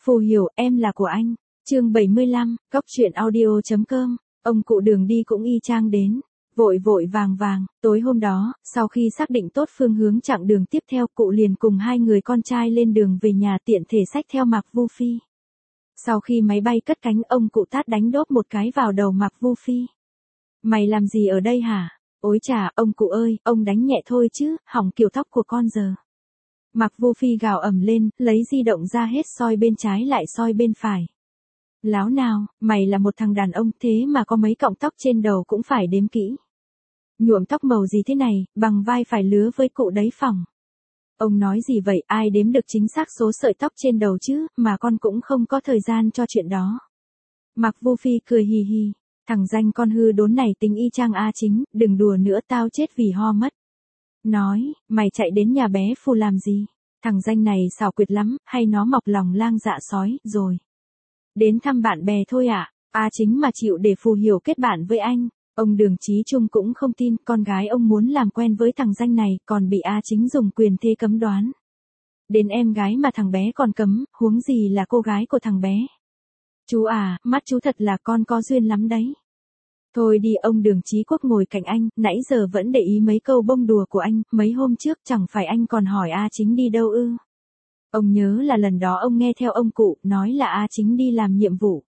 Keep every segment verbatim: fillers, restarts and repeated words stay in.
Phù Hiểu, em là của anh. Chương bảy mươi lăm, Cốc truyện audio chấm com. Ông cụ Đường đi cũng y chang đến. Vội vội vàng vàng, tối hôm đó, sau khi xác định tốt phương hướng chặng đường tiếp theo, cụ liền cùng hai người con trai lên đường về nhà, tiện thể xách theo Mạc Vu Phi. Sau khi máy bay cất cánh, ông cụ tát đánh đốp một cái vào đầu Mạc Vu Phi. Mày làm gì ở đây hả? Ôi chà, ông cụ ơi, ông đánh nhẹ thôi chứ, hỏng kiểu tóc của con giờ. Mạc Vu Phi gào ầm lên, lấy di động ra hết soi bên trái lại soi bên phải. Láo nào, mày là một thằng đàn ông thế mà có mấy cọng tóc trên đầu cũng phải đếm kỹ. Nhuộm tóc màu gì thế này, bằng vai phải lứa với cụ đấy phỏng. Ông nói gì vậy, ai đếm được chính xác số sợi tóc trên đầu chứ, mà con cũng không có thời gian cho chuyện đó. Mạc Vu Phi cười hì hì, thằng danh con hư đốn này tính y chang A Chính, đừng đùa nữa tao chết vì ho mất. Nói, mày chạy đến nhà bé Phù làm gì? Thằng danh này xảo quyệt lắm, hay nó mọc lòng lang dạ sói, rồi. Đến thăm bạn bè thôi ạ, à? A Chính mà chịu để Phù Hiểu kết bạn với anh. Ông Đường Chí Trung cũng không tin, con gái ông muốn làm quen với thằng danh này, còn bị A Chính dùng quyền thê cấm đoán. Đến em gái mà thằng bé còn cấm, huống gì là cô gái của thằng bé. Chú à, mắt chú thật là con có duyên lắm đấy. Thôi đi, ông Đường Chí Quốc ngồi cạnh anh, nãy giờ vẫn để ý mấy câu bông đùa của anh, mấy hôm trước chẳng phải anh còn hỏi A Chính đi đâu ư. Ông nhớ là lần đó ông nghe theo ông cụ, nói là A Chính đi làm nhiệm vụ.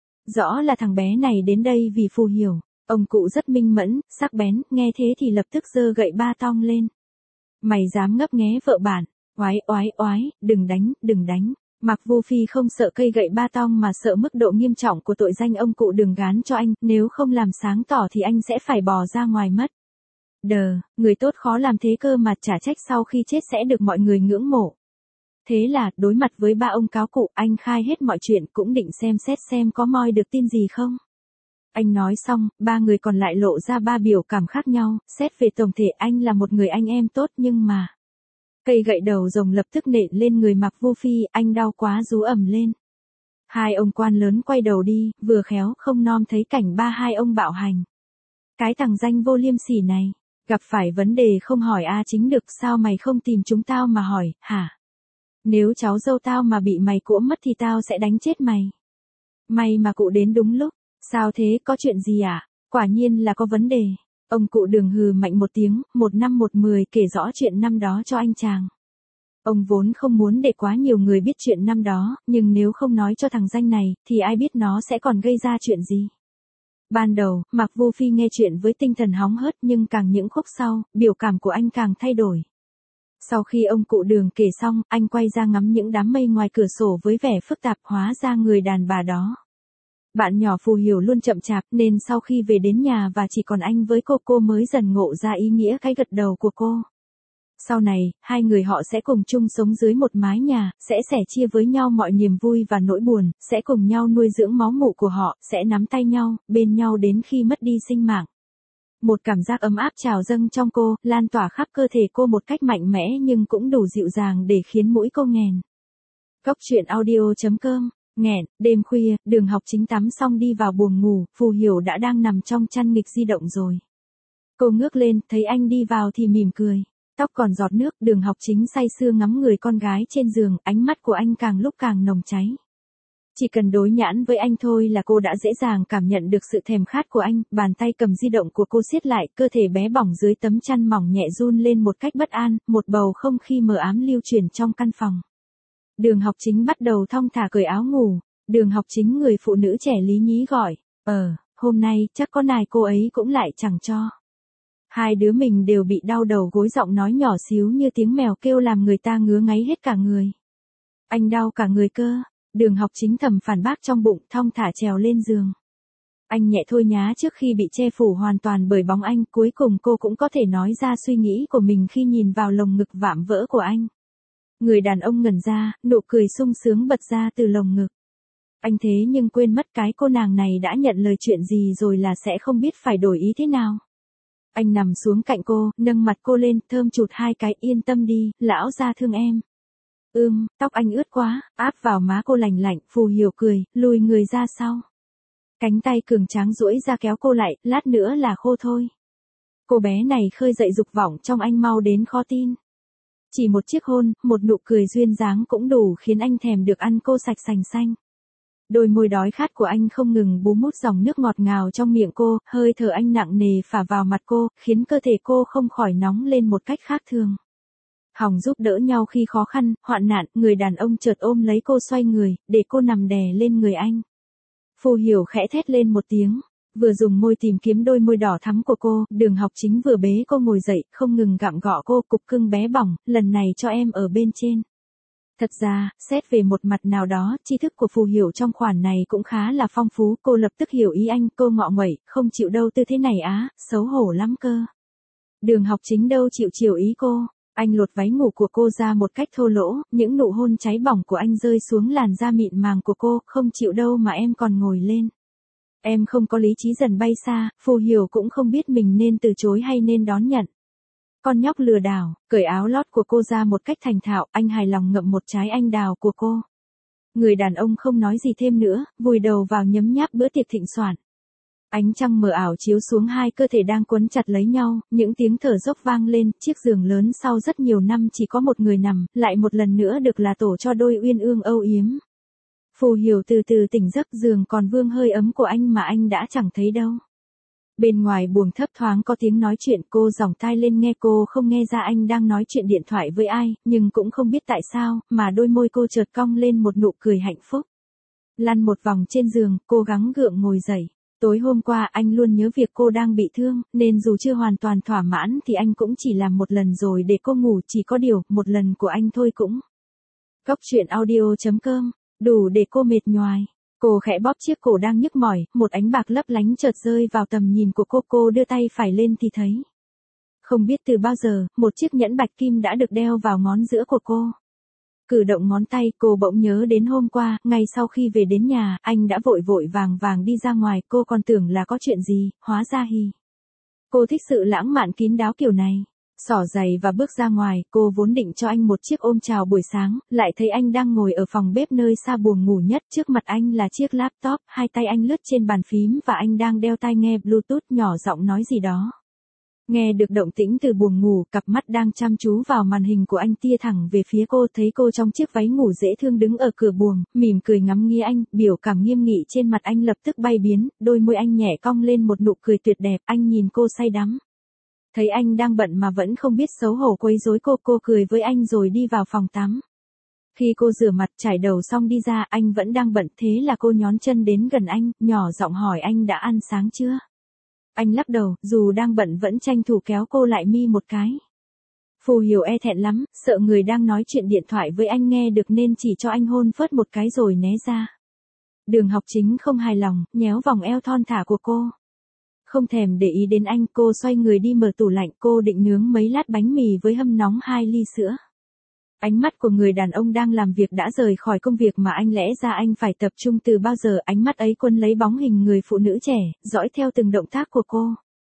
Rõ là thằng bé này đến đây vì Phù Hiểu. Ông cụ rất minh mẫn, sắc bén, nghe thế thì lập tức giơ gậy ba tong lên. Mày dám ngấp nghé vợ bạn, oái oái oái, đừng đánh, đừng đánh. Mạc Vu Phi không sợ cây gậy ba tong mà sợ mức độ nghiêm trọng của tội danh ông cụ Đường gán cho anh, nếu không làm sáng tỏ thì anh sẽ phải bò ra ngoài mất. Đờ, người tốt khó làm thế cơ mà, chả trách sau khi chết sẽ được mọi người ngưỡng mộ. Thế là, đối mặt với ba ông cáo cụ, anh khai hết mọi chuyện, cũng định xem xét xem có moi được tin gì không. Anh nói xong, ba người còn lại lộ ra ba biểu cảm khác nhau, xét về tổng thể anh là một người anh em tốt nhưng mà... Cây gậy đầu rồng lập tức nện lên người Mạc Vu Phi, anh đau quá rú ầm lên. Hai ông quan lớn quay đầu đi, vừa khéo không nom thấy cảnh ba hai ông bạo hành. Cái thằng danh vô liêm sỉ này, gặp phải vấn đề không hỏi A Chính được, sao mày không tìm chúng tao mà hỏi, hả? Nếu cháu dâu tao mà bị mày cũa mất thì tao sẽ đánh chết mày. May mà cụ đến đúng lúc. Sao thế, có chuyện gì à? Quả nhiên là có vấn đề. Ông cụ Đường hừ mạnh một tiếng, một năm một mười kể rõ chuyện năm đó cho anh chàng. Ông vốn không muốn để quá nhiều người biết chuyện năm đó, nhưng nếu không nói cho thằng danh này, thì ai biết nó sẽ còn gây ra chuyện gì. Ban đầu, Mạc Vu Phi nghe chuyện với tinh thần hóng hớt, nhưng càng những khúc sau, biểu cảm của anh càng thay đổi. Sau khi ông cụ Đường kể xong, anh quay ra ngắm những đám mây ngoài cửa sổ với vẻ phức tạp, hóa ra người đàn bà đó. Bạn nhỏ Phù Hiểu luôn chậm chạp, nên sau khi về đến nhà và chỉ còn anh với cô, cô mới dần ngộ ra ý nghĩa cái gật đầu của cô. Sau này, hai người họ sẽ cùng chung sống dưới một mái nhà, sẽ sẻ chia với nhau mọi niềm vui và nỗi buồn, sẽ cùng nhau nuôi dưỡng máu mủ của họ, sẽ nắm tay nhau, bên nhau đến khi mất đi sinh mạng. Một cảm giác ấm áp trào dâng trong cô, lan tỏa khắp cơ thể cô một cách mạnh mẽ nhưng cũng đủ dịu dàng để khiến mũi cô nghẹn. Cốc truyện audio chấm com. Nghẹn, đêm khuya, Đường Học Chính tắm xong đi vào buồng ngủ, Phù Hiểu đã đang nằm trong chăn nghịch di động rồi. Cô ngước lên, thấy anh đi vào thì mỉm cười. Tóc còn giọt nước, Đường Học Chính say sưa ngắm người con gái trên giường, ánh mắt của anh càng lúc càng nồng cháy. Chỉ cần đối nhãn với anh thôi là cô đã dễ dàng cảm nhận được sự thèm khát của anh, bàn tay cầm di động của cô siết lại, cơ thể bé bỏng dưới tấm chăn mỏng nhẹ run lên một cách bất an, một bầu không khí mờ ám lưu truyền trong căn phòng. Đường Học Chính bắt đầu thong thả cởi áo ngủ, Đường Học Chính người phụ nữ trẻ lý nhí gọi, ờ, hôm nay chắc có nài cô ấy cũng lại chẳng cho. Hai đứa mình đều bị đau đầu gối, giọng nói nhỏ xíu như tiếng mèo kêu làm người ta ngứa ngáy hết cả người. Anh đau cả người cơ, Đường Học Chính thầm phản bác trong bụng, thong thả trèo lên giường. Anh nhẹ thôi nhá, trước khi bị che phủ hoàn toàn bởi bóng anh, cuối cùng cô cũng có thể nói ra suy nghĩ của mình khi nhìn vào lồng ngực vạm vỡ của anh. Người đàn ông ngẩn ra, nụ cười sung sướng bật ra từ lồng ngực. Anh thế nhưng quên mất cái cô nàng này đã nhận lời chuyện gì rồi là sẽ không biết phải đổi ý thế nào. Anh nằm xuống cạnh cô, nâng mặt cô lên, thơm chụt hai cái, yên tâm đi, lão gia thương em. Ưm, tóc anh ướt quá, áp vào má cô lành lạnh, Phù Hiểu cười, lùi người ra sau. Cánh tay cường tráng duỗi ra kéo cô lại, lát nữa là khô thôi. Cô bé này khơi dậy dục vọng trong anh mau đến khó tin. Chỉ một chiếc hôn, một nụ cười duyên dáng cũng đủ khiến anh thèm được ăn cô sạch sành xanh. Đôi môi đói khát của anh không ngừng bú mút dòng nước ngọt ngào trong miệng cô, hơi thở anh nặng nề phả vào mặt cô, khiến cơ thể cô không khỏi nóng lên một cách khác thường. Hòng giúp đỡ nhau khi khó khăn, hoạn nạn, người đàn ông chợt ôm lấy cô xoay người, để cô nằm đè lên người anh. Phù Hiểu khẽ thét lên một tiếng, vừa dùng môi tìm kiếm đôi môi đỏ thắm của cô, Đường Học Chính vừa bế cô ngồi dậy, không ngừng gặm gọ cô, cục cưng bé bỏng, lần này cho em ở bên trên. Thật ra, xét về một mặt nào đó, tri thức của Phù Hiểu trong khoản này cũng khá là phong phú, cô lập tức hiểu ý anh, cô ngọ nguậy, không chịu đâu tư thế này á, xấu hổ lắm cơ. Đường Học Chính đâu chịu chiều ý cô, anh lột váy ngủ của cô ra một cách thô lỗ, những nụ hôn cháy bỏng của anh rơi xuống làn da mịn màng của cô, không chịu đâu mà em còn ngồi lên. Em không có lý trí dần bay xa, Phù Hiểu cũng không biết mình nên từ chối hay nên đón nhận. Con nhóc lừa đảo, cởi áo lót của cô ra một cách thành thạo, anh hài lòng ngậm một trái anh đào của cô. Người đàn ông không nói gì thêm nữa, vùi đầu vào nhấm nháp bữa tiệc thịnh soạn. Ánh trăng mờ ảo chiếu xuống hai cơ thể đang quấn chặt lấy nhau, những tiếng thở dốc vang lên, chiếc giường lớn sau rất nhiều năm chỉ có một người nằm, lại một lần nữa được là tổ cho đôi uyên ương âu yếm. Phù Hiểu từ từ tỉnh giấc, giường còn vương hơi ấm của anh mà anh đã chẳng thấy đâu. Bên ngoài buồng thấp thoáng có tiếng nói chuyện, cô giỏng tai lên nghe, cô không nghe ra anh đang nói chuyện điện thoại với ai, nhưng cũng không biết tại sao, mà đôi môi cô chợt cong lên một nụ cười hạnh phúc. Lăn một vòng trên giường, cô gắng gượng ngồi dậy. Tối hôm qua anh luôn nhớ việc cô đang bị thương, nên dù chưa hoàn toàn thỏa mãn thì anh cũng chỉ làm một lần rồi để cô ngủ, chỉ có điều, một lần của anh thôi cũng. Cóc truyện audio chấm com, đủ để cô mệt nhoài. Cô khẽ bóp chiếc cổ đang nhức mỏi, một ánh bạc lấp lánh chợt rơi vào tầm nhìn của cô, cô đưa tay phải lên thì thấy. Không biết từ bao giờ, một chiếc nhẫn bạch kim đã được đeo vào ngón giữa của cô. Cử động ngón tay, cô bỗng nhớ đến hôm qua, ngay sau khi về đến nhà, anh đã vội vội vàng vàng đi ra ngoài, cô còn tưởng là có chuyện gì, hóa ra hì. Cô thích sự lãng mạn kín đáo kiểu này. Xỏ giày và bước ra ngoài, cô vốn định cho anh một chiếc ôm chào buổi sáng, lại thấy anh đang ngồi ở phòng bếp nơi xa buồng ngủ nhất, trước mặt anh là chiếc laptop, hai tay anh lướt trên bàn phím và anh đang đeo tai nghe Bluetooth, nhỏ giọng nói gì đó. Nghe được động tĩnh từ buồng ngủ, cặp mắt đang chăm chú vào màn hình của anh tia thẳng về phía cô, thấy cô trong chiếc váy ngủ dễ thương đứng ở cửa buồng, mỉm cười ngắm nghía anh, biểu cảm nghiêm nghị trên mặt anh lập tức bay biến, đôi môi anh nhẹ cong lên một nụ cười tuyệt đẹp, anh nhìn cô say đắm. Thấy anh đang bận mà vẫn không biết xấu hổ quấy rối cô, cô cười với anh rồi đi vào phòng tắm. Khi cô rửa mặt chải đầu xong đi ra, anh vẫn đang bận, thế là cô nhón chân đến gần anh, nhỏ giọng hỏi anh đã ăn sáng chưa? Anh lắc đầu, dù đang bận vẫn tranh thủ kéo cô lại mi một cái. Phù Hiểu e thẹn lắm, sợ người đang nói chuyện điện thoại với anh nghe được nên chỉ cho anh hôn phớt một cái rồi né ra. Đường Học Chính không hài lòng, nhéo vòng eo thon thả của cô. Không thèm để ý đến anh, cô xoay người đi mở tủ lạnh, cô định nướng mấy lát bánh mì với hâm nóng hai ly sữa. Ánh mắt của người đàn ông đang làm việc đã rời khỏi công việc mà anh lẽ ra anh phải tập trung từ bao giờ, ánh mắt ấy quân lấy bóng hình người phụ nữ trẻ, dõi theo từng động tác của cô.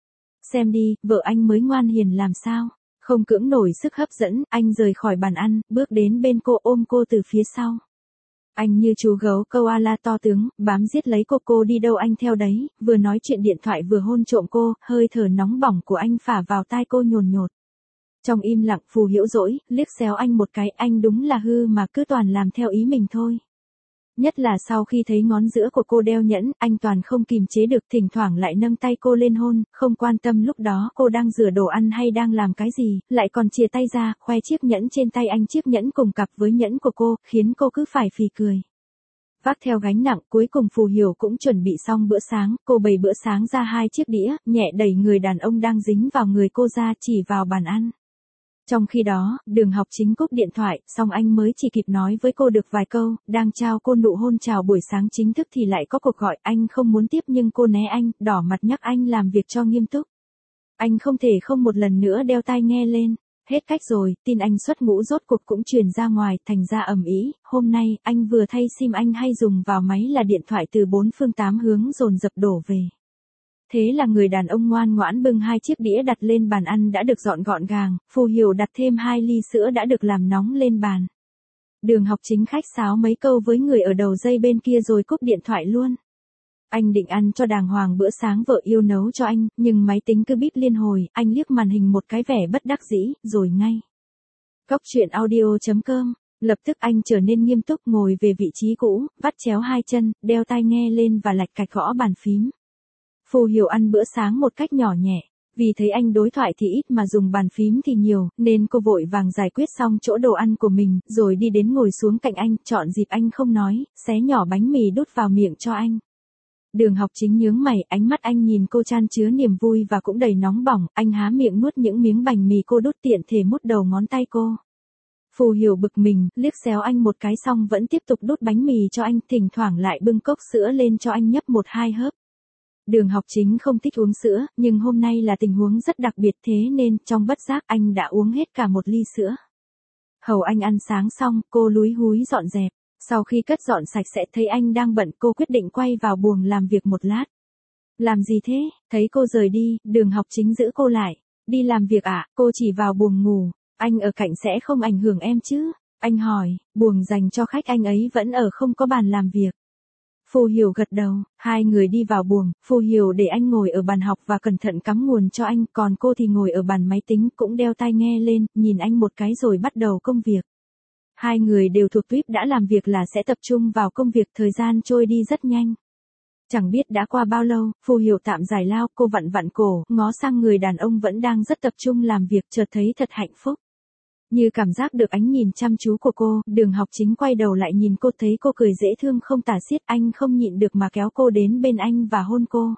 Xem đi, vợ anh mới ngoan hiền làm sao, không cưỡng nổi sức hấp dẫn, anh rời khỏi bàn ăn, bước đến bên cô ôm cô từ phía sau. Anh như chú gấu koala to tướng, bám giết lấy cô, cô đi đâu anh theo đấy, vừa nói chuyện điện thoại vừa hôn trộm cô, hơi thở nóng bỏng của anh phả vào tai cô nhồn nhột. Trong im lặng, Phù Hiểu dỗi, liếc xéo anh một cái, anh đúng là hư mà cứ toàn làm theo ý mình thôi. Nhất là sau khi thấy ngón giữa của cô đeo nhẫn, anh toàn không kìm chế được, thỉnh thoảng lại nâng tay cô lên hôn, không quan tâm lúc đó cô đang rửa đồ ăn hay đang làm cái gì, lại còn chìa tay ra, khoe chiếc nhẫn trên tay anh, chiếc nhẫn cùng cặp với nhẫn của cô, khiến cô cứ phải phì cười. Vác theo gánh nặng, cuối cùng Phù Hiểu cũng chuẩn bị xong bữa sáng, cô bày bữa sáng ra hai chiếc đĩa, nhẹ đẩy người đàn ông đang dính vào người cô ra, chỉ vào bàn ăn. Trong khi đó, Đường Học Chính cúp điện thoại, xong anh mới chỉ kịp nói với cô được vài câu, đang trao cô nụ hôn chào buổi sáng chính thức thì lại có cuộc gọi, anh không muốn tiếp nhưng cô né anh, đỏ mặt nhắc anh làm việc cho nghiêm túc. Anh không thể không một lần nữa đeo tai nghe lên. Hết cách rồi, tin anh xuất ngũ rốt cuộc cũng truyền ra ngoài, thành ra ầm ĩ. Hôm nay, anh vừa thay sim anh hay dùng vào máy là điện thoại từ bốn phương tám hướng dồn dập đổ về. Thế là người đàn ông ngoan ngoãn bưng hai chiếc đĩa đặt lên bàn ăn đã được dọn gọn gàng, Phù Hiểu đặt thêm hai ly sữa đã được làm nóng lên bàn. Đường Học Chính khách sáo mấy câu với người ở đầu dây bên kia rồi cúp điện thoại luôn. Anh định ăn cho đàng hoàng bữa sáng vợ yêu nấu cho anh, nhưng máy tính cứ bíp liên hồi, anh liếc màn hình một cái vẻ bất đắc dĩ, rồi ngay. Cóc truyện audio chấm com. Lập tức anh trở nên nghiêm túc ngồi về vị trí cũ, vắt chéo hai chân, đeo tai nghe lên và lạch cạch gõ bàn phím. Phù Hiểu ăn bữa sáng một cách nhỏ nhẹ. Vì thấy anh đối thoại thì ít mà dùng bàn phím thì nhiều, nên cô vội vàng giải quyết xong chỗ đồ ăn của mình, rồi đi đến ngồi xuống cạnh anh, chọn dịp anh không nói, xé nhỏ bánh mì đút vào miệng cho anh. Đường Học Chính nhướng mày, ánh mắt anh nhìn cô chan chứa niềm vui và cũng đầy nóng bỏng, anh há miệng nuốt những miếng bánh mì cô đút tiện thể mút đầu ngón tay cô. Phù Hiểu bực mình, liếc xéo anh một cái xong vẫn tiếp tục đút bánh mì cho anh, thỉnh thoảng lại bưng cốc sữa lên cho anh nhấp một hai hớp. Đường Học Chính không thích uống sữa, nhưng hôm nay là tình huống rất đặc biệt thế nên trong bất giác anh đã uống hết cả một ly sữa. Hầu anh ăn sáng xong, cô lúi húi dọn dẹp. Sau khi cất dọn sạch sẽ thấy anh đang bận, cô quyết định quay vào buồng làm việc một lát. Làm gì thế? Thấy cô rời đi, Đường Học Chính giữ cô lại. Đi làm việc ạ, à? Cô chỉ vào buồng ngủ. Anh ở cạnh sẽ không ảnh hưởng em chứ? Anh hỏi, buồng dành cho khách anh ấy vẫn ở không có bàn làm việc. Phù Hiểu gật đầu, hai người đi vào buồng, Phù Hiểu để anh ngồi ở bàn học và cẩn thận cắm nguồn cho anh, còn cô thì ngồi ở bàn máy tính cũng đeo tai nghe lên, nhìn anh một cái rồi bắt đầu công việc. Hai người đều thuộc tuýp đã làm việc là sẽ tập trung vào công việc, thời gian trôi đi rất nhanh. Chẳng biết đã qua bao lâu, Phù Hiểu tạm giải lao, cô vặn vặn cổ, ngó sang người đàn ông vẫn đang rất tập trung làm việc, chợt thấy thật hạnh phúc. Như cảm giác được ánh nhìn chăm chú của cô, Đường Học Chính quay đầu lại nhìn cô, thấy cô cười dễ thương không tả xiết, anh không nhịn được mà kéo cô đến bên anh và hôn cô.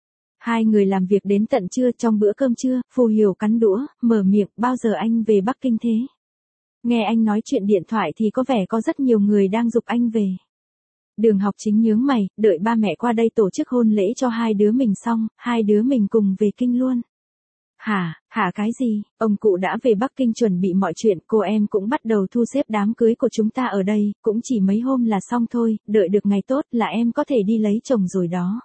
Hai người làm việc đến tận trưa. Trong bữa cơm trưa, Phù Hiểu cắn đũa, mở miệng, bao giờ anh về Bắc Kinh thế? Nghe anh nói chuyện điện thoại thì có vẻ có rất nhiều người đang giục anh về. Đường Học Chính nhướng mày, đợi ba mẹ qua đây tổ chức hôn lễ cho hai đứa mình xong, hai đứa mình cùng về Kinh luôn. Hả, hả cái gì? Ông cụ đã về Bắc Kinh chuẩn bị mọi chuyện, cô em cũng bắt đầu thu xếp đám cưới của chúng ta ở đây, cũng chỉ mấy hôm là xong thôi, đợi được ngày tốt là em có thể đi lấy chồng rồi đó.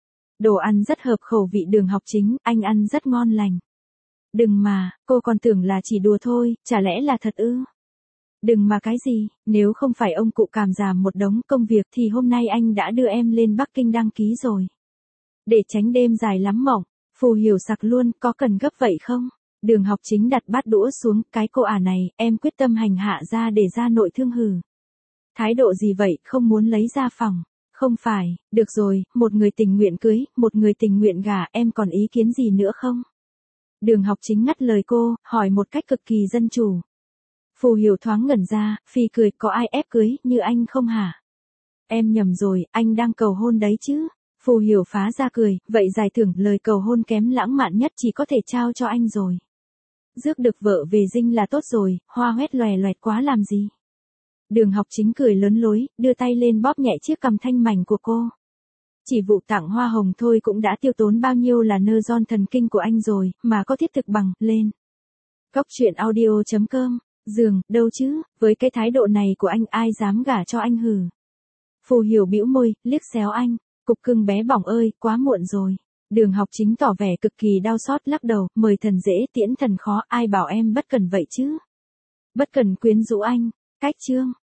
Đồ ăn rất hợp khẩu vị Đường Học Chính, anh ăn rất ngon lành. Đừng mà, cô còn tưởng là chỉ đùa thôi, chả lẽ là thật ư? Đừng mà cái gì, nếu không phải ông cụ càm ràm một đống công việc thì hôm nay anh đã đưa em lên Bắc Kinh đăng ký rồi. Để tránh đêm dài lắm mộng. Phù Hiểu sặc luôn, có cần gấp vậy không? Đường Học Chính đặt bát đũa xuống, cái cô ả này, em quyết tâm hành hạ ra để ra nội thương hừ. Thái độ gì vậy, không muốn lấy ra phòng? Không phải, được rồi, một người tình nguyện cưới, một người tình nguyện gả, em còn ý kiến gì nữa không? Đường Học Chính ngắt lời cô, hỏi một cách cực kỳ dân chủ. Phù Hiểu thoáng ngẩn ra, phì cười, có ai ép cưới như anh không hả? Em nhầm rồi, anh đang cầu hôn đấy chứ? Phù Hiểu phá ra cười, vậy giải thưởng lời cầu hôn kém lãng mạn nhất chỉ có thể trao cho anh rồi. Rước được vợ về dinh là tốt rồi, hoa hoét lòe loẹt quá làm gì? Đường Học Chính cười lớn lối, đưa tay lên bóp nhẹ chiếc cằm thanh mảnh của cô. Chỉ vụ tặng hoa hồng thôi cũng đã tiêu tốn bao nhiêu là nơ ron thần kinh của anh rồi, mà có thiết thực bằng, lên. Cóc truyện audio chấm com, giường, đâu chứ, với cái thái độ này của anh ai dám gả cho anh hử. Phù Hiểu bĩu môi, liếc xéo anh. Cục cưng bé bỏng ơi, quá muộn rồi. Đường Học Chính tỏ vẻ cực kỳ đau xót, lắc đầu, mời thần dễ tiễn thần khó, ai bảo em bất cần vậy chứ. Bất cần quyến rũ anh. Cách chương.